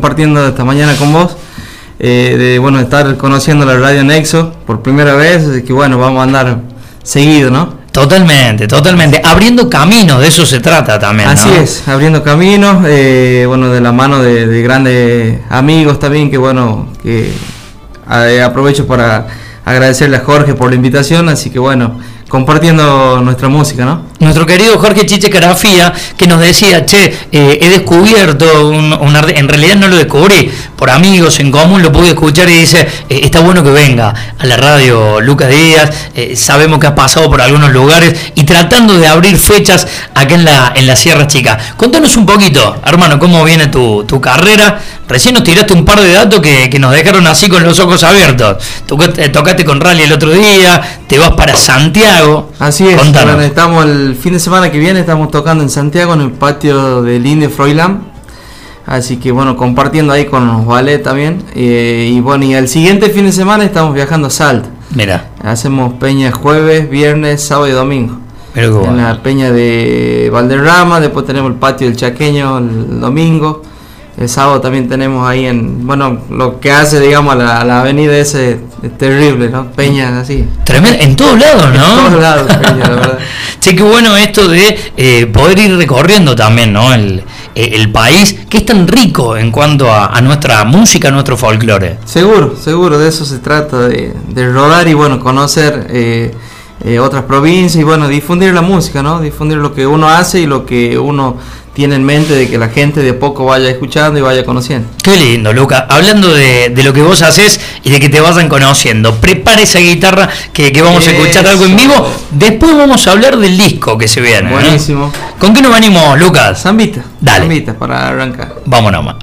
compartiendo esta mañana con vos, de estar conociendo la Radio Nexo por primera vez, así que bueno, vamos a andar seguido, ¿no? Totalmente, abriendo caminos, de eso se trata también, ¿no? Así es, abriendo caminos, de la mano de grandes amigos también, que aprovecho para agradecerle a Jorge por la invitación, así que bueno, compartiendo nuestra música, ¿no? Nuestro querido Jorge Chiche Carafía, que nos decía, he descubierto en realidad no lo descubrí, por amigos en común lo pude escuchar y dice, está bueno que venga a la radio Lucas Díaz, sabemos que has pasado por algunos lugares y tratando de abrir fechas acá en la Sierra Chica. Contanos un poquito, hermano, cómo viene tu carrera. Recién nos tiraste un par de datos que nos dejaron así con los ojos abiertos. Tocaste con Rally el otro día, te vas para Santiago. Así es, contanos. bueno, estamos el fin de semana que viene, estamos tocando en Santiago, en el patio del Indio Froilán. Así que bueno, compartiendo ahí con los ballet también. Y el siguiente fin de semana estamos viajando a Salta. Mira. Hacemos peña jueves, viernes, sábado y domingo. En la peña de Valderrama, después tenemos el patio del Chaqueño el domingo. El sábado también tenemos ahí lo que hace, digamos, la avenida ese es terrible, ¿no? Peñas así. Tremendo, en todos lados, ¿no? En todos lados, Peña, la verdad. Che, qué bueno esto de poder ir recorriendo también, ¿no? El país, que es tan rico en cuanto a nuestra música, a nuestro folclore. Seguro, de eso se trata, de rodar y conocer otras provincias y difundir la música, ¿no? Difundir lo que uno hace y lo que uno tiene en mente, de que la gente de poco vaya escuchando y vaya conociendo. Qué lindo, Luca. Hablando de lo que vos haces y de que te vayan conociendo, prepara esa guitarra que vamos a escuchar algo en vivo. Después vamos a hablar del disco que se viene. Buenísimo. ¿Con qué nos venimos, Lucas? Zambita. Dale. Zambita para arrancar. Vamos nomás.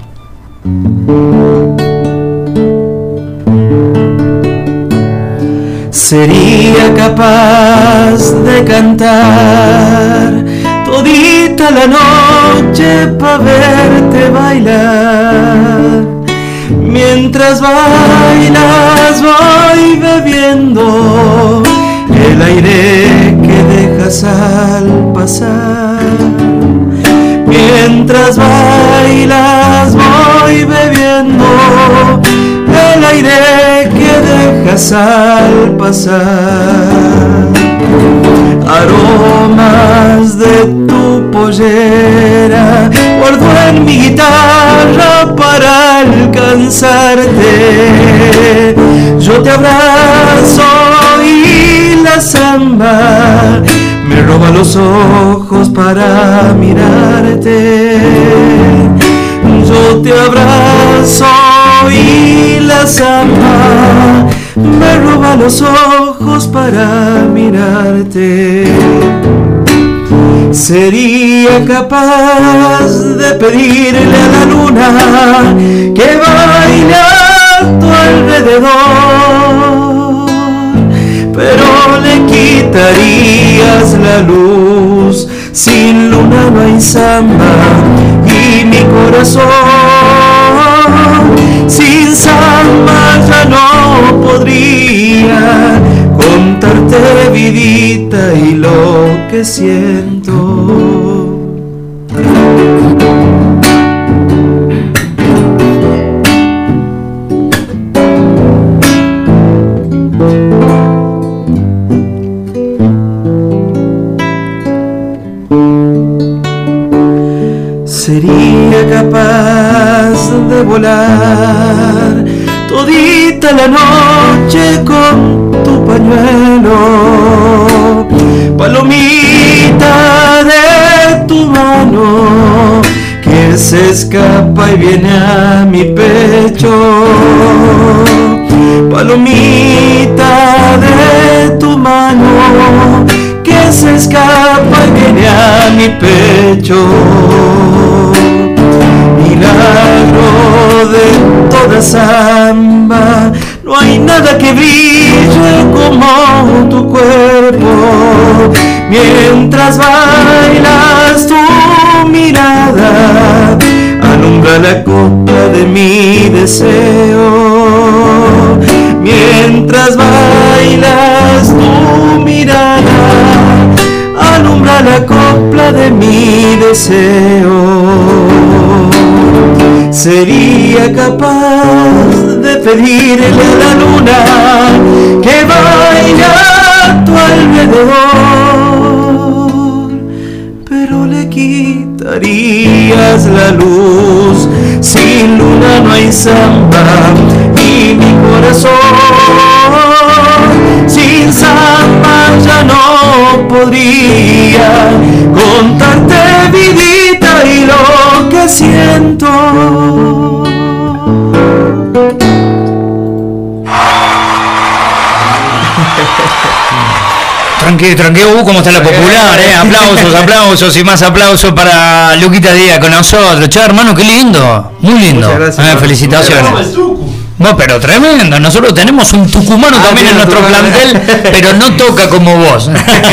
Sería capaz de cantar todita la noche pa' verte bailar. Mientras bailas voy bebiendo el aire que dejas al pasar. Mientras bailas voy bebiendo el aire que dejas al pasar. Aromas de tu pollera guardo en mi guitarra para alcanzarte. Yo te abrazo y la samba me roba los ojos para mirarte. Yo te abrazo y la samba me roba los ojos para mirarte. Sería capaz de pedirle a la luna que baile a tu alrededor, pero le quitarías la luz. Sin luna no hay samba y mi corazón sin samba ya no podría contarte, vidita, y lo que siento. Sería capaz de volar todita la noche con tu pañuelo, palomita de tu mano que se escapa y viene a mi pecho. Palomita de tu mano que se escapa y viene a mi pecho. Milagro de toda samba, no hay nada que brille como tu cuerpo. Mientras bailas tu mirada alumbra la copla de mi deseo. Mientras bailas tu mirada alumbra la copla de mi deseo. sería capaz de pedirle a la luna que baile a tu alrededor, pero le quitarías la luz. Sin luna no hay samba y mi corazón sin samba ya no podría contarte vidita y lo que siento. Tranquilo, ¿cómo está la popular? Aplausos y más aplausos para Luquita Díaz con nosotros. Che, hermano, qué lindo, muy lindo. Muchas gracias, felicitaciones. No, pero tremendo. Nosotros tenemos un tucumano también en nuestro plantel, pero no toca como vos.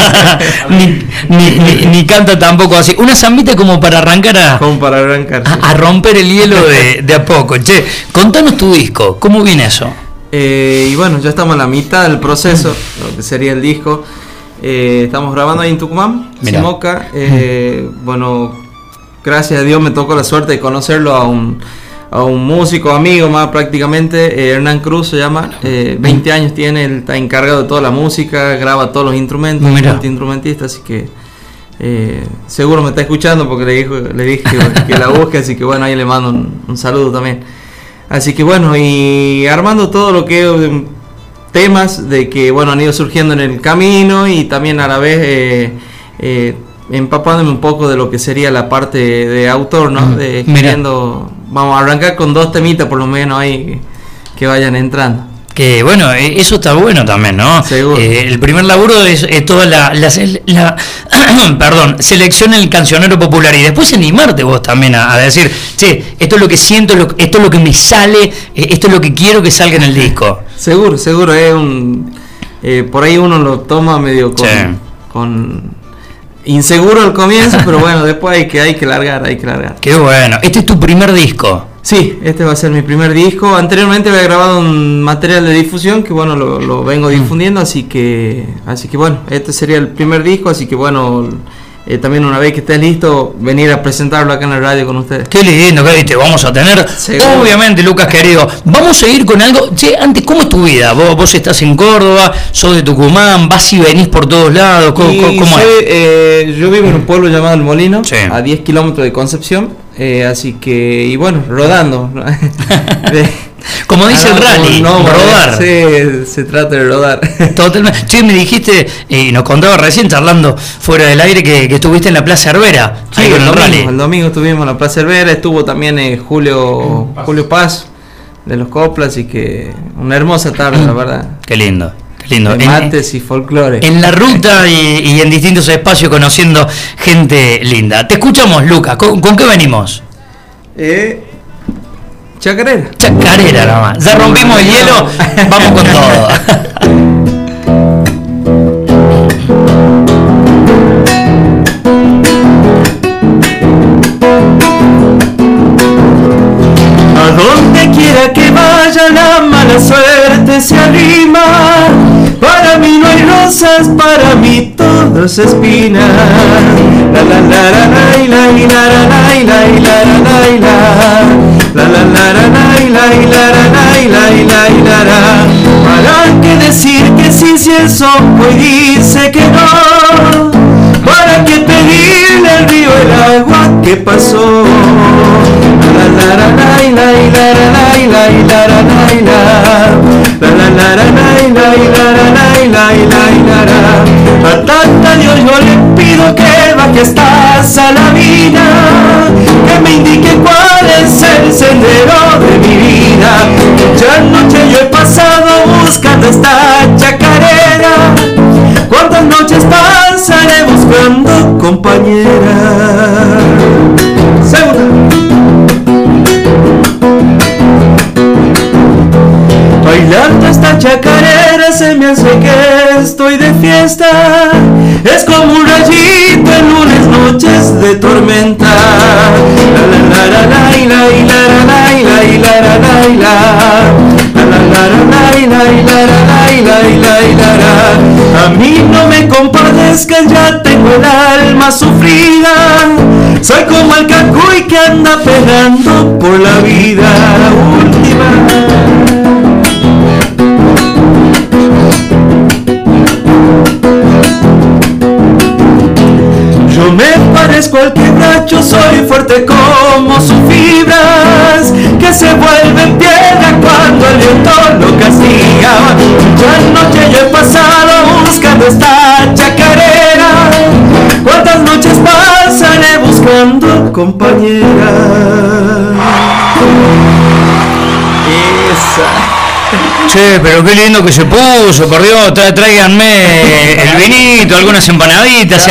ni canta tampoco así. Una zambita como para arrancar a romper el hielo de a poco. Che, contanos tu disco, ¿cómo viene eso? Y bueno, ya estamos en la mitad del proceso, lo que sería el disco. Estamos grabando ahí en Tucumán, Simoca. Bueno, gracias a Dios me tocó la suerte de conocerlo a un músico amigo más prácticamente, Hernán Cruz se llama, 20 años tiene, él está encargado de toda la música, graba todos los instrumentos, multiinstrumentista, así que seguro me está escuchando porque le dije que la busque, así que bueno, ahí le mando un saludo también. Así que bueno, y armando todo lo que temas de que bueno han ido surgiendo en el camino y también a la vez empapándome un poco de lo que sería la parte de autor, ¿no? De escribiendo. Vamos a arrancar con 2 temitas por lo menos ahí que vayan entrando. Que bueno, eso está bueno también, ¿no? Seguro. El primer laburo es toda la selección en el cancionero popular y después animarte vos también a decir, che, esto es lo que siento, esto es lo que me sale, esto es lo que quiero que salga en el disco. Seguro, es por ahí uno lo toma medio con inseguro al comienzo, pero bueno, después hay que largar. Qué bueno. ¿Este es tu primer disco? Sí, este va a ser mi primer disco. Anteriormente había grabado un material de difusión que bueno, lo vengo difundiendo, así que bueno, este sería el primer disco, así que bueno, también una vez que estés listo, venir a presentarlo acá en la radio con ustedes. Qué lindo, que te vamos a tener. ¿Seguro? Obviamente, Lucas querido. Vamos a ir con algo. Che, antes, ¿cómo es tu vida? Vos estás en Córdoba, sos de Tucumán, vas y venís por todos lados. ¿Cómo es? Yo vivo en un pueblo llamado El Molino, a 10 kilómetros de Concepción. Así que, y bueno, rodando. Como dice el rally, rodar. Sí, se trata de rodar. Totalmente. Che, me dijiste, y nos contaba recién charlando fuera del aire que estuviste en la Plaza Herbera. Sí, el domingo estuvimos en la Plaza Herbera, estuvo también Julio Paz de los Coplas, así que una hermosa tarde, la verdad. Qué lindo. Mates y folclore. En la ruta y en distintos espacios conociendo gente linda. Te escuchamos, Lucas. ¿Con qué venimos? Chacarera nomás. Ya rompimos el hielo, vamos con todo. A donde quiera que vaya la mala suerte se arrima. Para mí no hay rosas, para mí todo es espinas. La la la la la la la la la la la la. ¿Para qué decir que sí si el sol hoy dice que no? ¿Para qué pedirle al río el agua que pasó? La la la la la la la la la la la. A tanta Dios yo le pido que baje esta salamina, que me indique cuál es el sendero de mi vida. Muchas noches yo he pasado buscando esta chacarera, cuántas noches pasaré buscando compañera. Bailando esta chacarera se me hace que estoy de fiesta. Es como un rayito en lunes noches de tormenta. La la la la la la la la la la. A mí no me compadezcan, ya tengo el alma sufrida. Soy como el cacuy que anda pegando por la vida última. Yo me parezco al quebracho, soy fuerte como sus fibras, que se vuelven piedra cuando el viento lo castiga. Muchas noches yo he pasado buscando esta chacarera, cuántas noches pasaré buscando compañera. Esa. Che, pero qué lindo que se puso, por Dios, tráiganme el vinito, algunas empanaditas,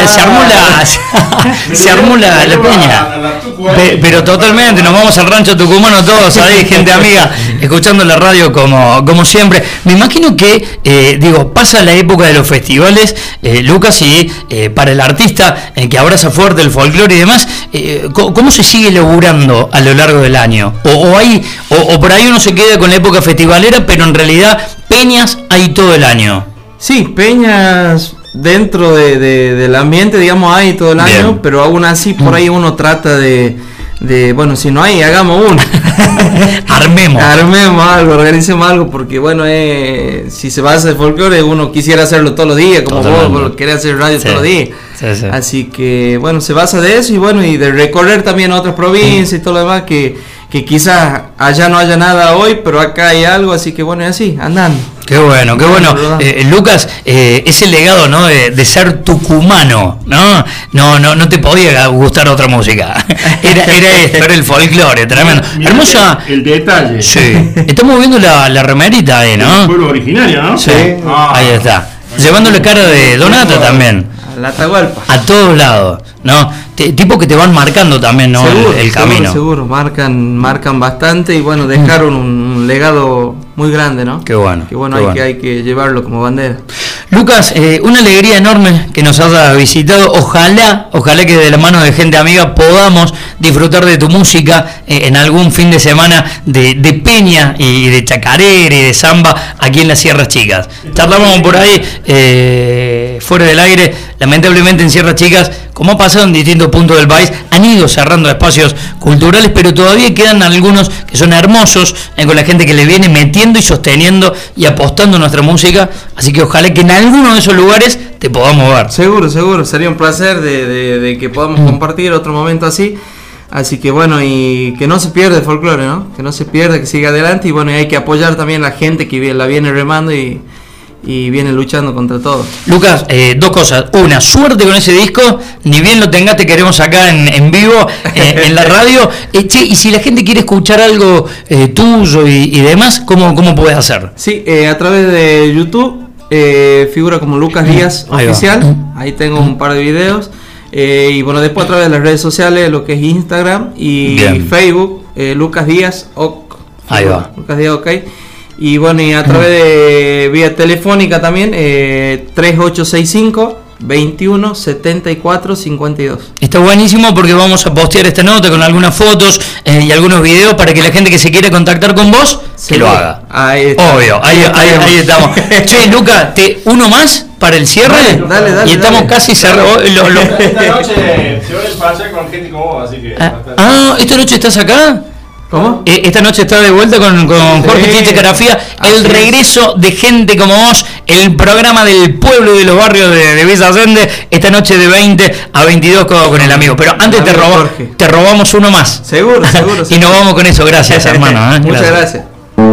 se armó la peña. Pero totalmente, nos vamos al rancho tucumano todos ahí, gente amiga, escuchando la radio como siempre. Me imagino que, pasa la época de los festivales, Lucas, y para el artista que abraza fuerte el folclore y demás, ¿cómo se sigue laburando a lo largo del año? O por ahí uno se queda con la época festivalera, pero en realidad peñas hay todo el año. Sí, peñas dentro del ambiente, digamos, hay todo el año. Bien. Pero aún así por ahí uno trata de bueno, si no hay, hagamos uno. Armemos algo, organicemos algo, porque bueno, si se basa en folclore, uno quisiera hacerlo todos los días, como vos querés hacer radio todos los días. Sí. Así que bueno, se basa de eso y bueno, y de recorrer también otras provincias y todo lo demás, que quizás allá no haya nada hoy, pero acá hay algo, así que bueno, y así, andando. Qué bueno. Lucas, ese legado, ¿no? De ser tucumano, ¿no? No te podía gustar otra música. Era esto, era el folclore, tremendo. Hermosa. El detalle. Sí. Estamos viendo la remerita ahí, ¿no? El pueblo originario, ¿no? Sí. Ahí está. Llevándole cara de Donata también. La Atahualpa. A todos lados, ¿no? Tipo que te van marcando también, ¿no? Seguro, el camino. Seguro, marcan bastante y bueno, dejaron un legado muy grande, ¿no? Qué bueno. Hay que llevarlo como bandera. Lucas, una alegría enorme que nos hayas visitado. Ojalá que de la mano de gente amiga podamos disfrutar de tu música en algún fin de semana de peña y de chacarera y de samba aquí en las Sierras Chicas. Charlamos por ahí fuera del aire. Lamentablemente en Sierras Chicas, como ha pasado en distintos puntos del país, han ido cerrando espacios culturales, pero todavía quedan algunos que son hermosos, con la gente que le viene metiendo y sosteniendo y apostando a nuestra música. Así que ojalá que en alguno de esos lugares te podamos ver. Seguro, sería un placer de que podamos compartir otro momento así. Así que bueno, y que no se pierda el folclore, ¿no? Que no se pierda, que siga adelante, y bueno, y hay que apoyar también a la gente que la viene remando y viene luchando contra todo. Lucas, dos cosas. Una, suerte con ese disco. Ni bien lo tengas, te queremos acá en vivo, en la radio. Y si la gente quiere escuchar algo tuyo y demás, ¿cómo puedes hacer? Sí, a través de YouTube, figura como Lucas Díaz Oficial. Ahí tengo un par de videos. Y bueno, después a través de las redes sociales, lo que es Instagram y Facebook, Lucas Díaz OK. Ahí va. Lucas Díaz OK. Y bueno, y a través de vía telefónica también, 3865 21 74 52. Está buenísimo porque vamos a postear esta nota con algunas fotos y algunos videos para que la gente que se quiera contactar con vos, que lo haga. Ahí está. Obvio, ahí estamos. Che, Luca, uno más para el cierre. Dale, y estamos casi cerrados. Esta noche se va a despachar con gente como vos, así que... ¿esta noche estás acá? ¿Cómo? Esta noche está de vuelta con Jorge Chiche Carafía, el regreso de gente como vos, el programa del pueblo y de los barrios de Villa Allende, esta noche de 20 a 22 con el amigo. Pero antes te robamos uno más. Seguro. Y nos vamos con eso, gracias hermano. Muchas gracias.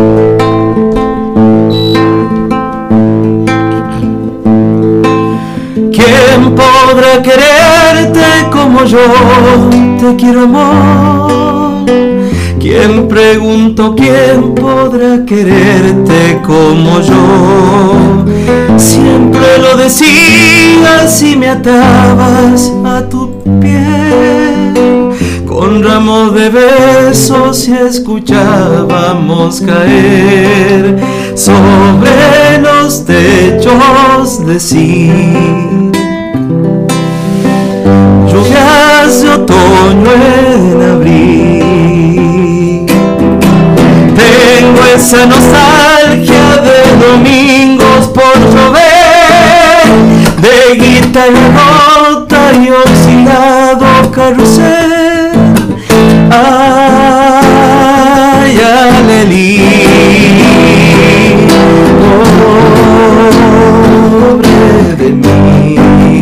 ¿Quién podrá quererte como yo te quiero, amor? ¿Quién, pregunto, quién podrá quererte como yo? Siempre lo decías y me atabas a tu piel con ramos de besos y escuchábamos caer sobre los techos de zinc. Lluvias de otoño en abril. Tengo esa nostalgia de domingos por llover, de guitarra rota y oxidado carrusel. Leli, pobre de mí.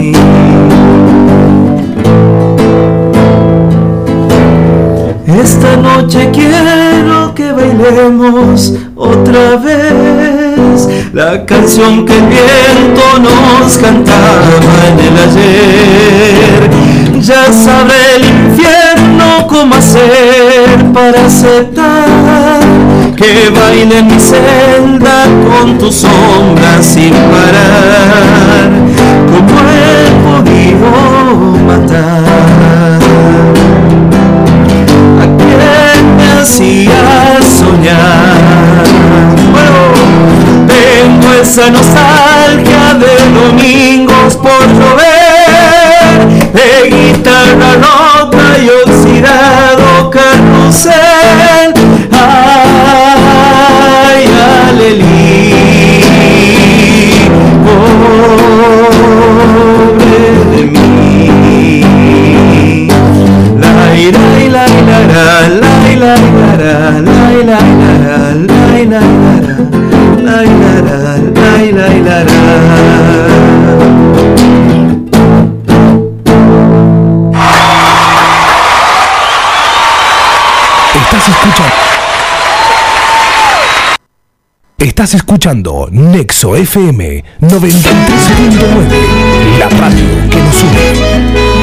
Esta noche quiero que bailemos otra vez la canción que el viento nos cantaba en el ayer. Ya sabré el infierno cómo hacer para aceptar que baile en mi celda con tu sombra sin parar. ¿Cómo he podido matar a quien me hacía soñar? Bueno, tengo esa nostalgia de domingos por llover, de guitarra rota y oxidado carrusel. Ay, alelí, pobre de mí. La ira y la ira, la ira y la ira, la ira y la ira. Estás escuchando Nexo FM 93.9, la radio que nos une.